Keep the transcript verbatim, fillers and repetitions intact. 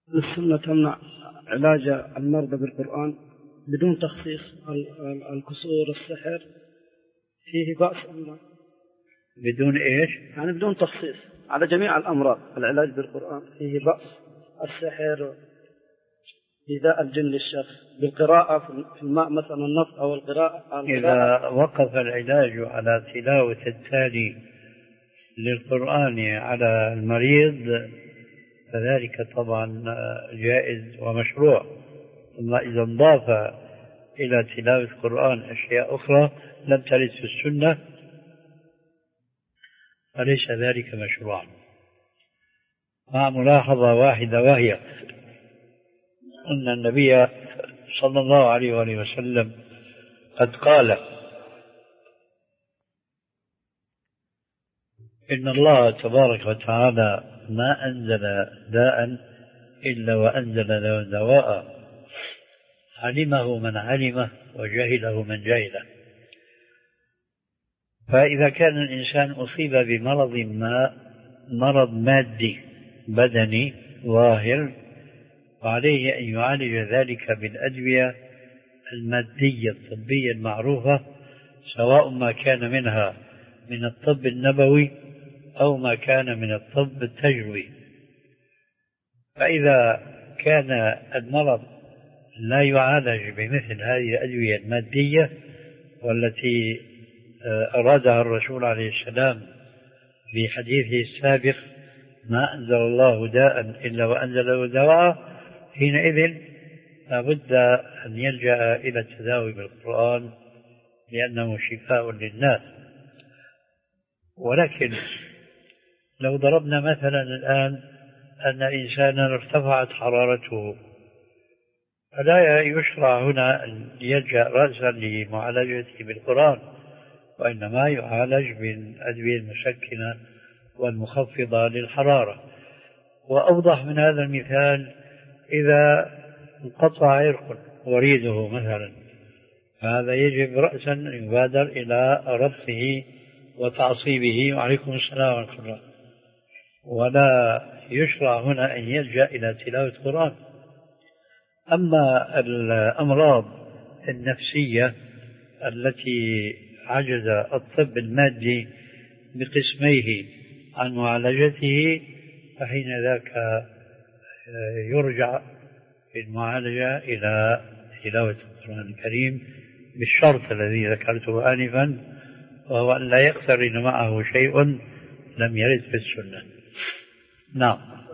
السنة تمنع علاج المرضى بالقرآن بدون تخصيص الكسور السحر فيه بأس أم لا؟ بدون إيش؟ يعني بدون تخصيص على جميع الأمراض العلاج بالقرآن فيه بأس. السحر إيذاء الجن للشخص بالقراءة في الماء مثلا النفط أو القراءة, القراءة إذا وقف العلاج على تلاوة التالي للقرآن على المريض فذلك طبعا جائز ومشروع. ثم إذا انضاف إلى تلاوة القرآن أشياء أخرى لم ترد في السنة فليس ذلك مشروعا، مع ملاحظة واحدة وهي أن النبي صلى الله عليه وآله وسلم قد قال إن الله تبارك وتعالى ما أنزل داء إلا وأنزل له دواء علمه من علمه وجهله من جهله. فإذا كان الإنسان أصيب بمرض ما مرض مادي بدني ظاهر وعليه أن يعالج ذلك بالأدوية المادية الطبية المعروفة سواء ما كان منها من الطب النبوي أو ما كان من الطب التجربي. فإذا كان المرض لا يعالج بمثل هذه الأدوية المادية والتي أرادها الرسول عليه السلام في حديثه السابق ما أنزل الله داء إلا وأنزله دواء، حينئذ لابد أن يلجأ إلى التداوي بالقرآن لأنه شفاء للناس. ولكن لو ضربنا مثلا الآن أن إنسانا ارتفعت حرارته فلا يشرع هنا أن يلجأ رأسا لمعالجته بالقرآن، وإنما يعالج بالأدوية المسكنة والمخفضة للحرارة. وأوضح من هذا المثال إذا انقطع عرق وريده مثلا فهذا يجب رأسا يبادر إلى ربطه وتعصيبه، وعليكم السلام ورحمة الله، ولا يشرع هنا أن يلجأ إلى تلاوة القرآن. أما الأمراض النفسية التي عجز الطب المادي بقسميه عن معالجته فحين ذاك يرجع في المعالجة إلى تلاوة القرآن الكريم بالشرط الذي ذكرته آنفا، وهو أن لا يقترن معه شيء لم يرد في السنة. نعم.